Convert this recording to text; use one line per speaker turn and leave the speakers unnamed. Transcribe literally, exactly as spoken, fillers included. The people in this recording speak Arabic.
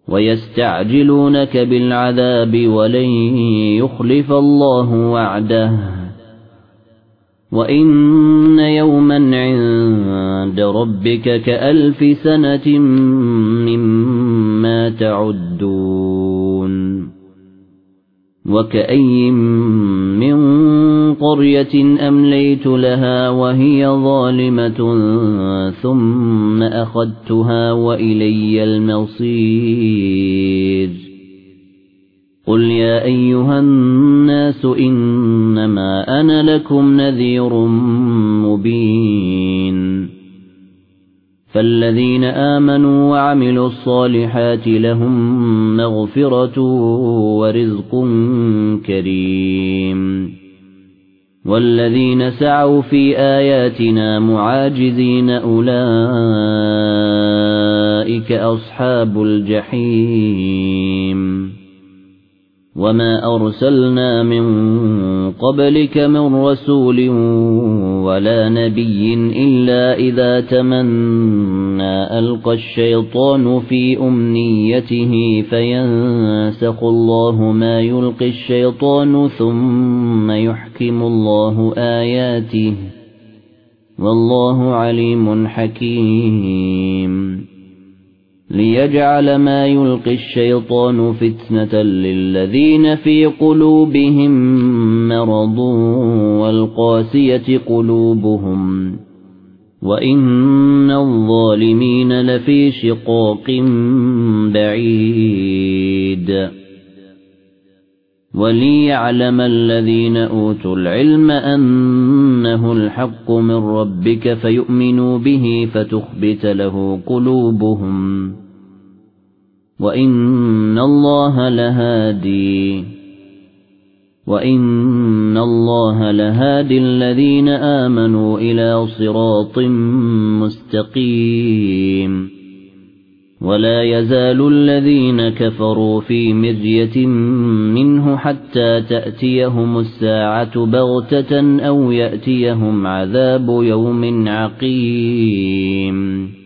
ويستعجلونك بالعذاب ولن يخلف الله وعده وإن يوما عند ربك كألف سنة مما تعدون وكأي من قرية أمليت لها وهي ظالمة ثم أخذتها وإلي المصير قل يا أيها الناس إنما أنا لكم نذير مبين فالذين آمنوا وعملوا الصالحات لهم مغفرة ورزق كريم والذين سعوا في آياتنا معاجزين أولئك أصحاب الجحيم وما أرسلنا من قبلك من رسول ولا نبي إلا إذا تمنى ألقى الشيطان في أمنيته فينسخ الله ما يلقي الشيطان ثم يحكم الله آياته والله عليم حكيم ليجعل ما يلقي الشيطان فتنة للذين في قلوبهم مرض والقاسية قلوبهم وإن الظالمين لفي شقاق بعيد وليعلم الذين أوتوا العلم أنه الحق من ربك فيؤمنوا به فتخبت له قلوبهم وإن الله لهادي وإن الله لهادي الذين آمنوا إلى صراط مستقيم ولا يزال الذين كفروا في مرية منه حتى تأتيهم الساعة بغتة أو يأتيهم عذاب يوم عقيم